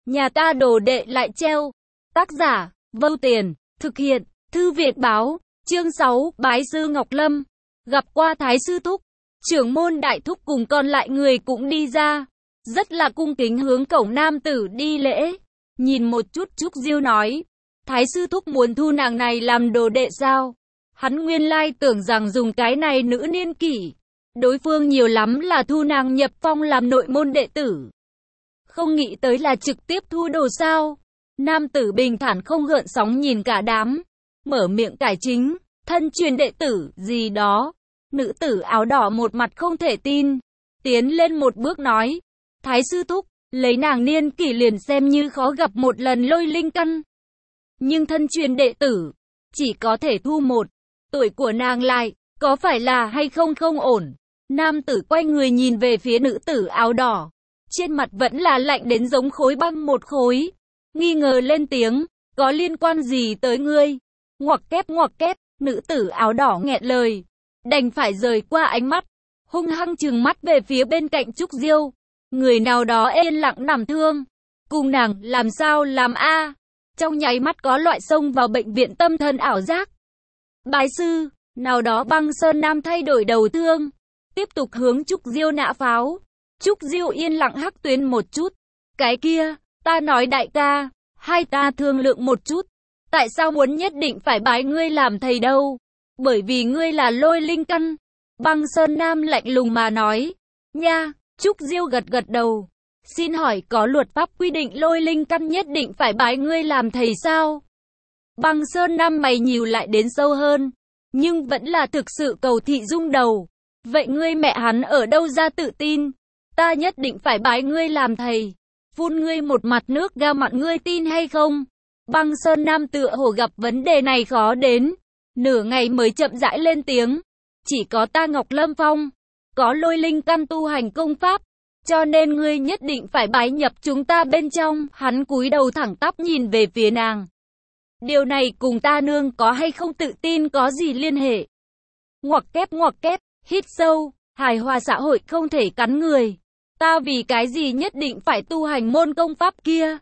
nhà ta đồ đệ lại treo. Tác giả, Vô Tiền, thực hiện, Thư Viện Báo, chương 6, bái sư Ngọc Lâm. Gặp qua Thái sư thúc, trưởng môn đại thúc cùng còn lại người cũng đi ra, rất là cung kính hướng cổng nam tử đi lễ. Nhìn một chút Trúc Diêu nói, Thái sư thúc muốn thu nàng này làm đồ đệ sao? Hắn nguyên lai tưởng rằng dùng cái này nữ niên kỷ, đối phương nhiều lắm là thu nàng nhập phong làm nội môn đệ tử. Không nghĩ tới là trực tiếp thu đồ sao? Nam tử bình thản không gợn sóng nhìn cả đám, mở miệng cải chính, thân truyền đệ tử, gì đó. Nữ tử áo đỏ một mặt không thể tin, tiến lên một bước nói, Thái sư thúc, lấy nàng niên kỷ liền xem như khó gặp một lần lôi linh căn. Nhưng thân truyền đệ tử, chỉ có thể thu một, tuổi của nàng lại, có phải là hay không không ổn. Nam tử quay người nhìn về phía nữ tử áo đỏ, trên mặt vẫn là lạnh đến giống khối băng một khối, nghi ngờ lên tiếng, có liên quan gì tới ngươi? Ngoặc kép, nữ tử áo đỏ nghẹn lời, đành phải rời qua ánh mắt, hung hăng trừng mắt về phía bên cạnh Trúc Diêu. Người nào đó yên lặng nằm thương, cùng nàng làm sao làm a? Trong nháy mắt có loại xông vào bệnh viện tâm thần ảo giác. Bái sư, nào đó Băng Sơn Nam thay đổi đầu thương, tiếp tục hướng Trúc Diêu nã pháo. Trúc Diêu yên lặng hắc tuyến một chút, cái kia, ta nói đại ca, hai ta thương lượng một chút, tại sao muốn nhất định phải bái ngươi làm thầy đâu? Bởi vì ngươi là lôi linh căn. Băng Sơn Nam lạnh lùng mà nói. Nha, Trúc Diêu gật gật đầu. Xin hỏi có luật pháp quy định lôi linh căn nhất định phải bái ngươi làm thầy sao? Băng Sơn Nam mày nhíu lại đến sâu hơn, nhưng vẫn là thực sự cầu thị rung đầu. Vậy ngươi mẹ hắn ở đâu ra tự tin? Ta nhất định phải bái ngươi làm thầy. Phun ngươi một mặt nước ga mặn, ngươi tin hay không? Băng Sơn Nam tựa hồ gặp vấn đề này khó đến, nửa ngày mới chậm rãi lên tiếng. Chỉ có ta Ngọc Lâm Phong, có lôi linh căn tu hành công pháp, cho nên ngươi nhất định phải bái nhập chúng ta bên trong. Hắn cúi đầu thẳng tắp nhìn về phía nàng. Điều này cùng ta nương có hay không tự tin có gì liên hệ? Ngoặc kép, hít sâu, hài hòa xã hội không thể cắn người. Ta vì cái gì nhất định phải tu hành môn công pháp kia?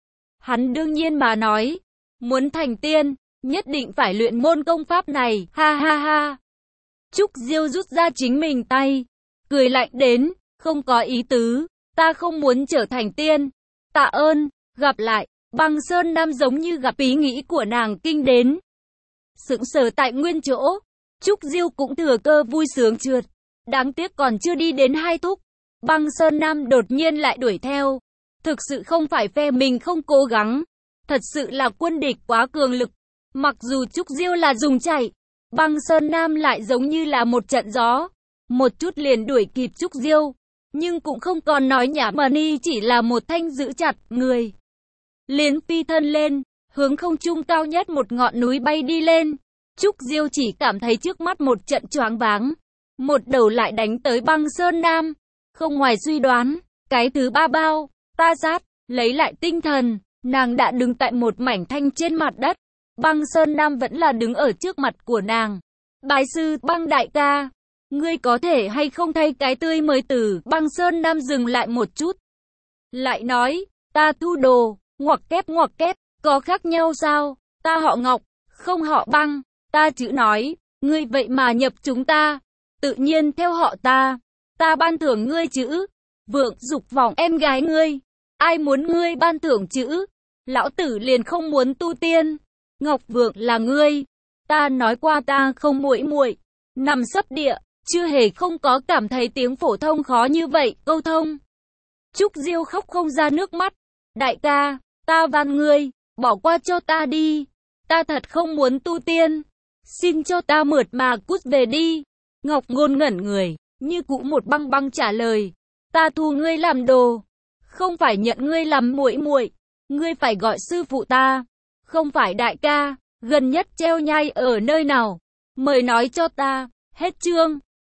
Hắn đương nhiên mà nói, muốn thành tiên, nhất định phải luyện môn công pháp này, ha ha ha. Trúc Diêu rút ra chính mình tay, cười lạnh đến, không có ý tứ, ta không muốn trở thành tiên. Tạ ơn, gặp lại. Băng Sơn Nam giống như gặp ý nghĩ của nàng kinh đến, sững sờ tại nguyên chỗ. Trúc Diêu cũng thừa cơ vui sướng trượt, đáng tiếc còn chưa đi đến hai thúc, Băng Sơn Nam đột nhiên lại đuổi theo. Thực sự không phải phe mình không cố gắng, thật sự là quân địch quá cường lực. Mặc dù Trúc Diêu là dùng chạy, Băng Sơn Nam lại giống như là một trận gió, một chút liền đuổi kịp Trúc Diêu, nhưng cũng không còn nói nhảm mà ni chỉ là một thanh giữ chặt người. Liền phi thân lên, hướng không trung cao nhất một ngọn núi bay đi lên. Trúc Diêu chỉ cảm thấy trước mắt một trận choáng váng, một đầu lại đánh tới Băng Sơn Nam. Không ngoài suy đoán, cái thứ ba bao, ta sát, lấy lại tinh thần, nàng đã đứng tại một mảnh thanh trên mặt đất. Băng Sơn Nam vẫn là đứng ở trước mặt của nàng. Bái sư, Băng đại ca, ngươi có thể hay không thay cái tươi mới từ? Băng Sơn Nam dừng lại một chút, lại nói, ta thu đồ. Ngoặc kép, có khác nhau sao? Ta họ Ngọc, không họ Băng. Ta chữ nói, ngươi vậy mà nhập chúng ta, tự nhiên theo họ ta. Ta ban thưởng ngươi chữ Vượng, dục vọng em gái ngươi. Ai muốn ngươi ban thưởng chữ? Lão tử liền không muốn tu tiên. Ngọc Vượng là ngươi. Ta nói qua ta không muội, nằm sấp địa, chưa hề không có cảm thấy tiếng phổ thông khó như vậy, câu thông. Trúc Diêu khóc không ra nước mắt. Đại ca, ta van ngươi, bỏ qua cho ta đi. Ta thật không muốn tu tiên. Xin cho ta mượt mà cút về đi. Ngọc Ngôn ngẩn người, như cũ một băng trả lời. Ta thu ngươi làm đồ, không phải nhận ngươi làm muội. Ngươi phải gọi sư phụ ta, không phải đại ca. Gần nhất treo nhai ở nơi nào? Mời nói cho ta. Hết chương.